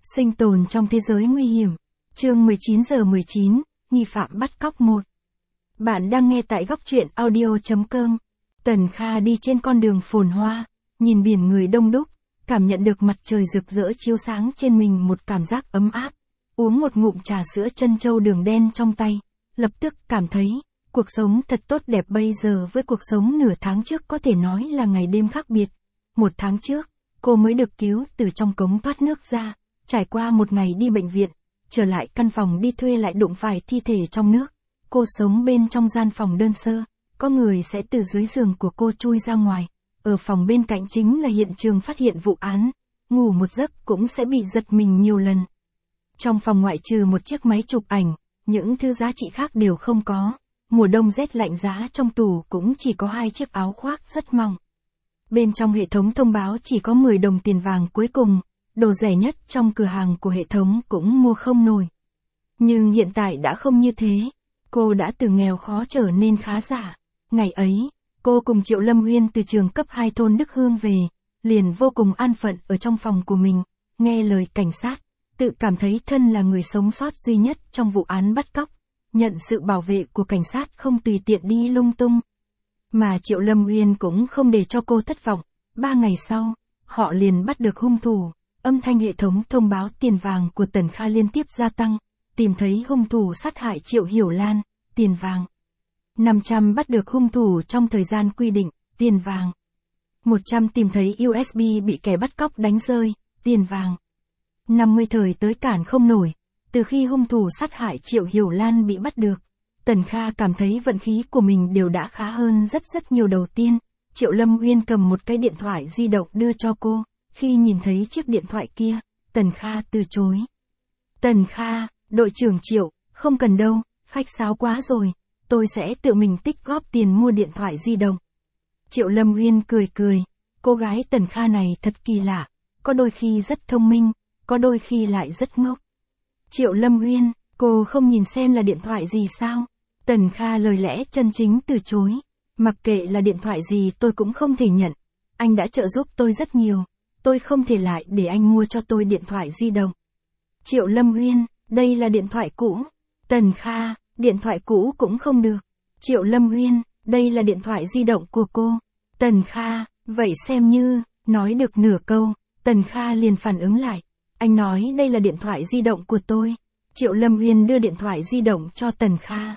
Sinh tồn trong thế giới nguy hiểm. Chương 19:19, nghi phạm bắt cóc 1. Bạn đang nghe tại góc truyện audio.com. Tần Kha đi trên con đường phồn hoa, nhìn biển người đông đúc, cảm nhận được mặt trời rực rỡ chiếu sáng trên mình một cảm giác ấm áp. Uống một ngụm trà sữa trân châu đường đen trong tay, lập tức cảm thấy, cuộc sống thật tốt đẹp bây giờ với cuộc sống nửa tháng trước có thể nói là ngày đêm khác biệt. 1 tháng trước, cô mới được cứu từ trong cống thoát nước ra, trải qua một ngày đi bệnh viện, trở lại căn phòng đi thuê lại đụng phải thi thể trong nước. Cô sống bên trong gian phòng đơn sơ, có người sẽ từ dưới giường của cô chui ra ngoài. Ở phòng bên cạnh chính là hiện trường phát hiện vụ án, ngủ một giấc cũng sẽ bị giật mình nhiều lần. Trong phòng ngoại trừ một chiếc máy chụp ảnh, những thứ giá trị khác đều không có. Mùa đông rét lạnh giá trong tủ cũng chỉ có 2 chiếc áo khoác rất mỏng. Bên trong hệ thống thông báo chỉ có 10 đồng tiền vàng cuối cùng, đồ rẻ nhất trong cửa hàng của hệ thống cũng mua không nổi. Nhưng hiện tại đã không như thế, cô đã từ nghèo khó trở nên khá giả. Ngày ấy, cô cùng Triệu Lâm Uyên từ trường cấp 2 thôn Đức Hương về, liền vô cùng an phận ở trong phòng của mình, nghe lời cảnh sát, tự cảm thấy thân là người sống sót duy nhất trong vụ án bắt cóc, nhận sự bảo vệ của cảnh sát không tùy tiện đi lung tung. Mà Triệu Lâm Uyên cũng không để cho cô thất vọng, 3 ngày sau, họ liền bắt được hung thủ. Âm thanh hệ thống thông báo tiền vàng của Tần Kha liên tiếp gia tăng, tìm thấy hung thủ sát hại Triệu Hiểu Lan, tiền vàng. 500 bắt được hung thủ trong thời gian quy định, tiền vàng. 100 tìm thấy USB bị kẻ bắt cóc đánh rơi, tiền vàng. 50 thời tới cản không nổi, từ khi hung thủ sát hại Triệu Hiểu Lan bị bắt được, Tần Kha cảm thấy vận khí của mình đều đã khá hơn rất nhiều. Đầu tiên, Triệu Lâm Uyên cầm một cái điện thoại di động đưa cho cô. Khi nhìn thấy chiếc điện thoại kia, Tần Kha từ chối. Tần Kha, đội trưởng Triệu, không cần đâu, khách sáo quá rồi, tôi sẽ tự mình tích góp tiền mua điện thoại di động. Triệu Lâm Uyên cười, cô gái Tần Kha này thật kỳ lạ, có đôi khi rất thông minh, có đôi khi lại rất ngốc. Triệu Lâm Uyên, cô không nhìn xem là điện thoại gì sao? Tần Kha lời lẽ chân chính từ chối, mặc kệ là điện thoại gì tôi cũng không thể nhận, anh đã trợ giúp tôi rất nhiều. Tôi không thể lại để anh mua cho tôi điện thoại di động. Triệu Lâm Uyên, đây là điện thoại cũ. Tần Kha, điện thoại cũ cũng không được. Triệu Lâm Uyên, đây là điện thoại di động của cô. Tần Kha, vậy xem như, nói được nửa câu, Tần Kha liền phản ứng lại. Anh nói đây là điện thoại di động của tôi. Triệu Lâm Uyên đưa điện thoại di động cho Tần Kha.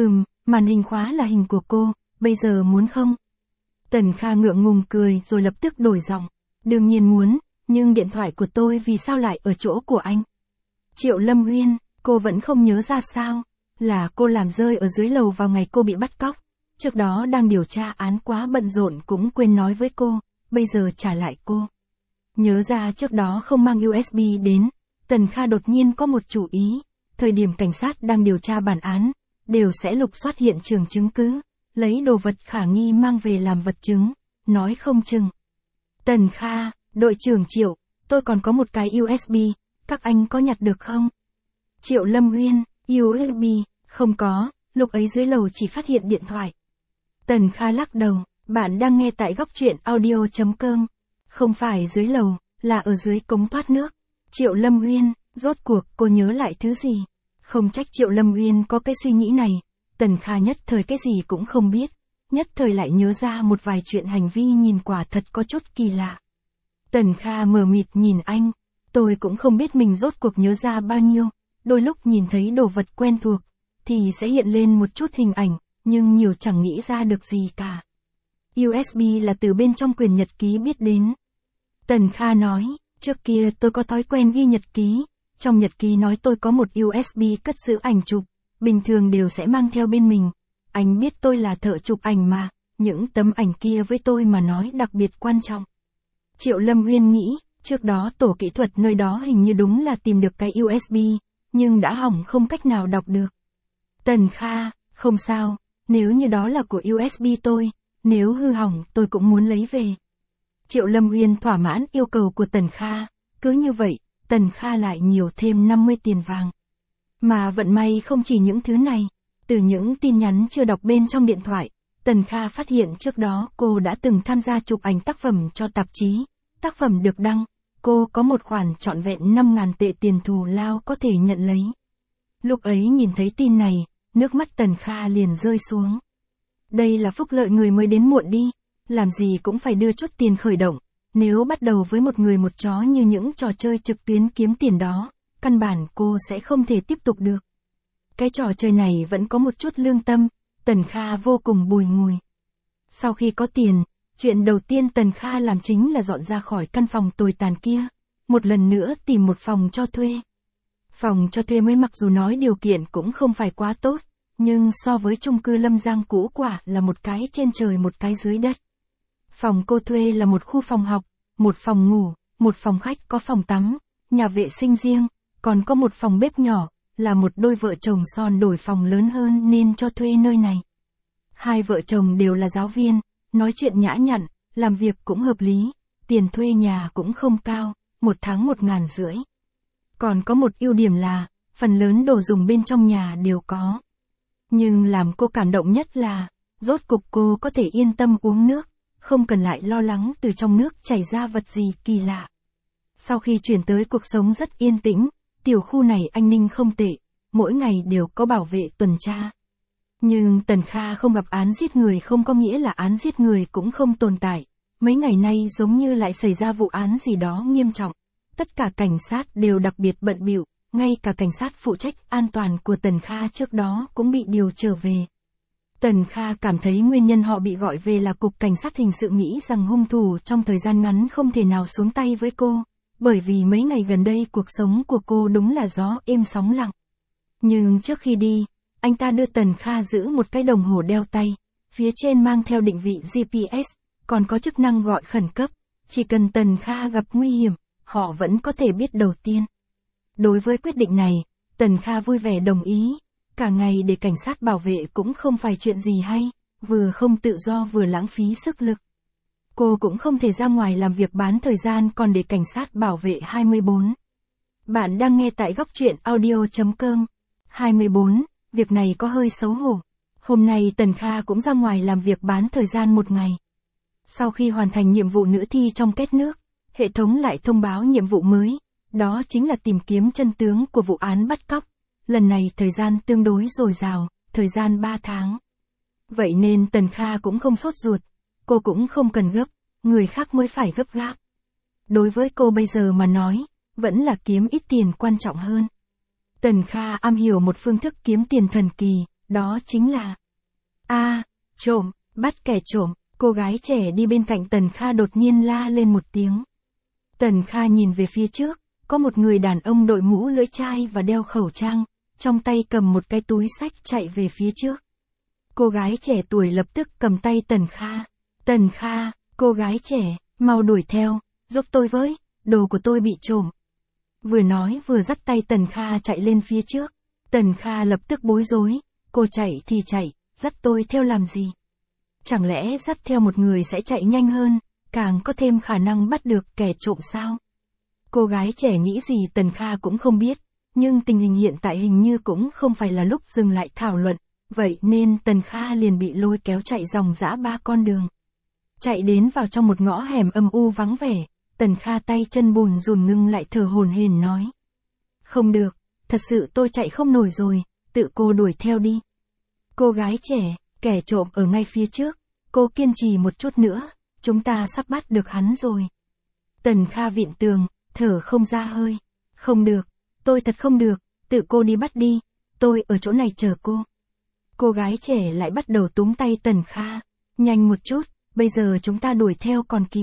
Màn hình khóa là hình của cô, bây giờ muốn không? Tần Kha ngượng ngùng cười rồi lập tức đổi giọng. Đương nhiên muốn, nhưng điện thoại của tôi vì sao lại ở chỗ của anh? Triệu Lâm Uyên, cô vẫn không nhớ ra sao? Là cô làm rơi ở dưới lầu vào ngày cô bị bắt cóc. Trước đó đang điều tra án quá bận rộn cũng quên nói với cô, bây giờ trả lại cô. Nhớ ra trước đó không mang USB đến, Tần Kha đột nhiên có một chủ ý. Thời điểm cảnh sát đang điều tra bản án, đều sẽ lục soát hiện trường chứng cứ, lấy đồ vật khả nghi mang về làm vật chứng, nói không chừng. Tần Kha, đội trưởng Triệu, tôi còn có một cái USB, các anh có nhặt được không? Triệu Lâm Uyên, USB, không có, lúc ấy dưới lầu chỉ phát hiện điện thoại. Tần Kha lắc đầu, bạn đang nghe tại góc truyện audio.com. Không phải dưới lầu, là ở dưới cống thoát nước. Triệu Lâm Uyên, rốt cuộc cô nhớ lại thứ gì? Không trách Triệu Lâm Uyên có cái suy nghĩ này, Tần Kha nhất thời cái gì cũng không biết. Nhất thời lại nhớ ra một vài chuyện hành vi nhìn quả thật có chút kỳ lạ. Tần Kha mờ mịt nhìn anh, tôi cũng không biết mình rốt cuộc nhớ ra bao nhiêu, đôi lúc nhìn thấy đồ vật quen thuộc, thì sẽ hiện lên một chút hình ảnh, nhưng nhiều chẳng nghĩ ra được gì cả. USB là từ bên trong quyển nhật ký biết đến. Tần Kha nói, trước kia tôi có thói quen ghi nhật ký, trong nhật ký nói tôi có một USB cất giữ ảnh chụp, bình thường đều sẽ mang theo bên mình. Anh biết tôi là thợ chụp ảnh mà, những tấm ảnh kia với tôi mà nói đặc biệt quan trọng. Triệu Lâm Uyên nghĩ, trước đó tổ kỹ thuật nơi đó hình như đúng là tìm được cái USB, nhưng đã hỏng không cách nào đọc được. Tần Kha, không sao, nếu như đó là của USB tôi, nếu hư hỏng tôi cũng muốn lấy về. Triệu Lâm Uyên thỏa mãn yêu cầu của Tần Kha, cứ như vậy, Tần Kha lại nhiều thêm 50 tiền vàng. Mà vận may không chỉ những thứ này. Từ những tin nhắn chưa đọc bên trong điện thoại, Tần Kha phát hiện trước đó cô đã từng tham gia chụp ảnh tác phẩm cho tạp chí. Tác phẩm được đăng, cô có một khoản trọn vẹn 5.000 tệ tiền thù lao có thể nhận lấy. Lúc ấy nhìn thấy tin này, nước mắt Tần Kha liền rơi xuống. Đây là phúc lợi người mới đến muộn đi, làm gì cũng phải đưa chút tiền khởi động, nếu bắt đầu với một người một chó như những trò chơi trực tuyến kiếm tiền đó, căn bản cô sẽ không thể tiếp tục được. Cái trò chơi này vẫn có một chút lương tâm, Tần Kha vô cùng bùi ngùi. Sau khi có tiền, chuyện đầu tiên Tần Kha làm chính là dọn ra khỏi căn phòng tồi tàn kia, một lần nữa tìm một phòng cho thuê. Phòng cho thuê mới mặc dù nói điều kiện cũng không phải quá tốt, nhưng so với chung cư Lâm Giang cũ quả là một cái trên trời một cái dưới đất. Phòng cô thuê là một khu phòng học, một phòng ngủ, một phòng khách có phòng tắm, nhà vệ sinh riêng, còn có một phòng bếp nhỏ, là một đôi vợ chồng son đổi phòng lớn hơn nên cho thuê nơi này. Hai vợ chồng đều là giáo viên, nói chuyện nhã nhặn, làm việc cũng hợp lý, tiền thuê nhà cũng không cao, một tháng 1.500. Còn có một ưu điểm là, phần lớn đồ dùng bên trong nhà đều có. Nhưng làm cô cảm động nhất là, rốt cục cô có thể yên tâm uống nước, không cần lại lo lắng từ trong nước chảy ra vật gì kỳ lạ. Sau khi chuyển tới cuộc sống rất yên tĩnh, tiểu khu này an ninh không tệ, mỗi ngày đều có bảo vệ tuần tra. Nhưng Tần Kha không gặp án giết người không có nghĩa là án giết người cũng không tồn tại. Mấy ngày nay giống như lại xảy ra vụ án gì đó nghiêm trọng. Tất cả cảnh sát đều đặc biệt bận bịu, ngay cả cảnh sát phụ trách an toàn của Tần Kha trước đó cũng bị điều trở về. Tần Kha cảm thấy nguyên nhân họ bị gọi về là Cục Cảnh sát Hình sự nghĩ rằng hung thủ trong thời gian ngắn không thể nào xuống tay với cô, bởi vì mấy ngày gần đây cuộc sống của cô đúng là gió êm sóng lặng. Nhưng trước khi đi, anh ta đưa Tần Kha giữ một cái đồng hồ đeo tay, phía trên mang theo định vị GPS, còn có chức năng gọi khẩn cấp, chỉ cần Tần Kha gặp nguy hiểm, họ vẫn có thể biết đầu tiên. Đối với quyết định này, Tần Kha vui vẻ đồng ý, cả ngày để cảnh sát bảo vệ cũng không phải chuyện gì hay, vừa không tự do vừa lãng phí sức lực. Cô cũng không thể ra ngoài làm việc bán thời gian còn để cảnh sát bảo vệ 24. Bạn đang nghe tại góc truyện audio.com. 24, việc này có hơi xấu hổ. Hôm nay Tần Kha cũng ra ngoài làm việc bán thời gian một ngày. Sau khi hoàn thành nhiệm vụ nữ thi trong két nước, hệ thống lại thông báo nhiệm vụ mới, đó chính là tìm kiếm chân tướng của vụ án bắt cóc. Lần này thời gian tương đối dồi dào, thời gian 3 tháng. Vậy nên Tần Kha cũng không sốt ruột, cô cũng không cần gấp, người khác mới phải gấp gáp. Đối với cô bây giờ mà nói, vẫn là kiếm ít tiền quan trọng hơn. Tần Kha am hiểu một phương thức kiếm tiền thần kỳ, đó chính là trộm, bắt kẻ trộm. Cô gái trẻ đi bên cạnh Tần Kha đột nhiên la lên một tiếng. Tần Kha nhìn về phía trước, có một người đàn ông đội mũ lưỡi chai và đeo khẩu trang, trong tay cầm một cái túi xách chạy về phía trước. Cô gái trẻ tuổi lập tức cầm tay Tần Kha. Tần Kha, cô gái trẻ, mau đuổi theo, giúp tôi với, đồ của tôi bị trộm. Vừa nói vừa dắt tay Tần Kha chạy lên phía trước. Tần Kha lập tức bối rối, cô chạy thì chạy, dắt tôi theo làm gì? Chẳng lẽ dắt theo một người sẽ chạy nhanh hơn, càng có thêm khả năng bắt được kẻ trộm sao? Cô gái trẻ nghĩ gì Tần Kha cũng không biết, nhưng tình hình hiện tại hình như cũng không phải là lúc dừng lại thảo luận, vậy nên Tần Kha liền bị lôi kéo chạy dòng dã 3 con đường. Chạy đến vào trong một ngõ hẻm âm u vắng vẻ, Tần Kha tay chân bùn rùn ngưng lại thở hổn hển nói. Không được, thật sự tôi chạy không nổi rồi, tự cô đuổi theo đi. Cô gái trẻ, kẻ trộm ở ngay phía trước, cô kiên trì một chút nữa, chúng ta sắp bắt được hắn rồi. Tần Kha vịn tường, thở không ra hơi. Không được, tôi thật không được, tự cô đi bắt đi, tôi ở chỗ này chờ cô. Cô gái trẻ lại bắt đầu túm tay Tần Kha. Nhanh một chút, bây giờ chúng ta đuổi theo còn kịp.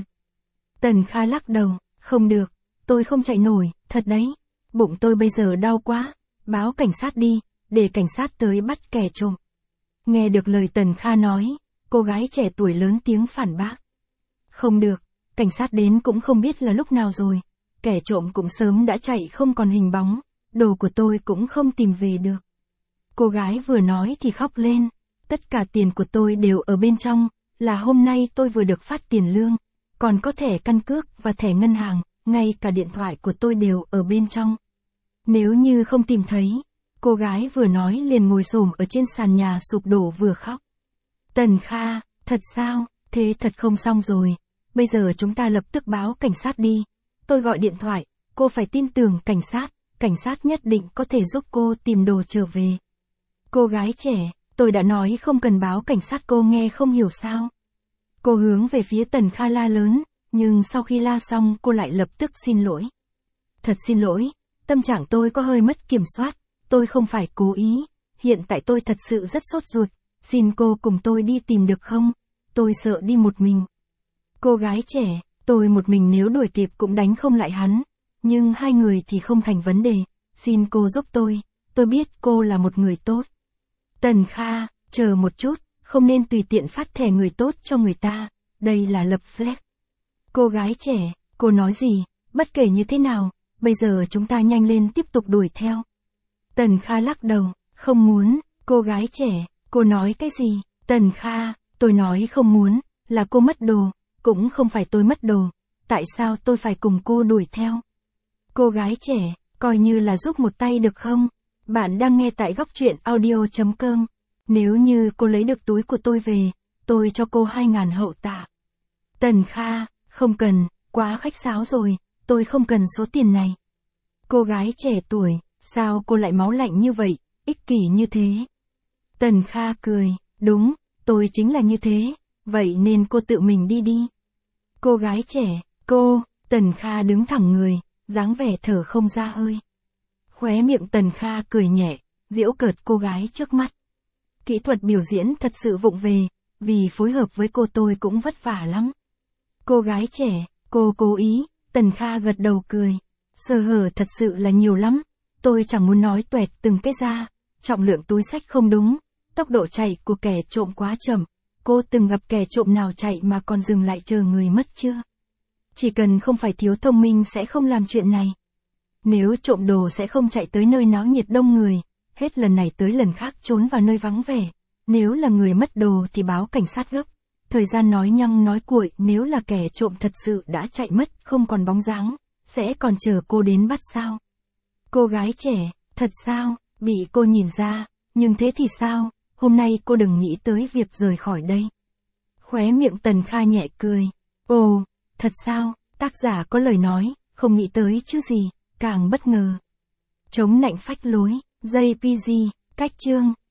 Tần Kha lắc đầu, không được, tôi không chạy nổi, thật đấy. Bụng tôi bây giờ đau quá, báo cảnh sát đi, để cảnh sát tới bắt kẻ trộm. Nghe được lời Tần Kha nói, cô gái trẻ tuổi lớn tiếng phản bác. Không được, cảnh sát đến cũng không biết là lúc nào rồi, kẻ trộm cũng sớm đã chạy không còn hình bóng, đồ của tôi cũng không tìm về được. Cô gái vừa nói thì khóc lên, tất cả tiền của tôi đều ở bên trong, là hôm nay tôi vừa được phát tiền lương, còn có thẻ căn cước và thẻ ngân hàng, ngay cả điện thoại của tôi đều ở bên trong. Nếu như không tìm thấy, cô gái vừa nói liền ngồi xổm ở trên sàn nhà sụp đổ vừa khóc. Tần Kha, thật sao, thế thật không xong rồi, bây giờ chúng ta lập tức báo cảnh sát đi, tôi gọi điện thoại, cô phải tin tưởng cảnh sát nhất định có thể giúp cô tìm đồ trở về. Cô gái trẻ, tôi đã nói không cần báo cảnh sát, cô nghe không hiểu sao. Cô hướng về phía Tần Kha la lớn, nhưng sau khi la xong cô lại lập tức xin lỗi. Thật xin lỗi, tâm trạng tôi có hơi mất kiểm soát, tôi không phải cố ý, hiện tại tôi thật sự rất sốt ruột, xin cô cùng tôi đi tìm được không? Tôi sợ đi một mình. Cô gái trẻ, tôi một mình nếu đuổi kịp cũng đánh không lại hắn, nhưng hai người thì không thành vấn đề, xin cô giúp tôi biết cô là một người tốt. Tần Kha, chờ một chút, không nên tùy tiện phát thẻ người tốt cho người ta, đây là lập flag. Cô gái trẻ, cô nói gì, bất kể như thế nào, bây giờ chúng ta nhanh lên tiếp tục đuổi theo. Tần Kha lắc đầu, không muốn, cô gái trẻ, cô nói cái gì? Tần Kha, tôi nói không muốn, là cô mất đồ, cũng không phải tôi mất đồ, tại sao tôi phải cùng cô đuổi theo? Cô gái trẻ, coi như là giúp một tay được không? Bạn đang nghe tại góc truyện audio.com. Nếu như cô lấy được túi của tôi về, tôi cho cô 2.000 hậu tạ. Tần Kha, không cần, quá khách sáo rồi, tôi không cần số tiền này. Cô gái trẻ tuổi, sao cô lại máu lạnh như vậy, ích kỷ như thế? Tần Kha cười, đúng, tôi chính là như thế, vậy nên cô tự mình đi đi. Cô gái trẻ, Tần Kha đứng thẳng người, dáng vẻ thở không ra hơi. Khóe miệng Tần Kha cười nhẹ, giễu cợt cô gái trước mắt. Kỹ thuật biểu diễn thật sự vụng về, vì phối hợp với cô tôi cũng vất vả lắm. Cô gái trẻ, cô cố ý, Tần Kha gật đầu cười. Sơ hở thật sự là nhiều lắm, tôi chẳng muốn nói tuẹt từng cái ra, trọng lượng túi xách không đúng, tốc độ chạy của kẻ trộm quá chậm, cô từng gặp kẻ trộm nào chạy mà còn dừng lại chờ người mất chưa? Chỉ cần không phải thiếu thông minh sẽ không làm chuyện này. Nếu trộm đồ sẽ không chạy tới nơi náo nhiệt đông người, hết lần này tới lần khác trốn vào nơi vắng vẻ. Nếu là người mất đồ thì báo cảnh sát gấp. Thời gian nói nhăng nói cuội, nếu là kẻ trộm thật sự đã chạy mất không còn bóng dáng, sẽ còn chờ cô đến bắt sao? Cô gái trẻ, thật sao, bị cô nhìn ra, nhưng thế thì sao, hôm nay cô đừng nghĩ tới việc rời khỏi đây. Khóe miệng Tần Kha nhẹ cười. Ồ, thật sao, tác giả có lời nói, không nghĩ tới chứ gì, càng bất ngờ. Chống nạnh phách lối, JPG, cách chương.